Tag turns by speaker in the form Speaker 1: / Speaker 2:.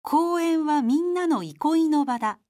Speaker 1: 公園はみんなの憩いの場だ。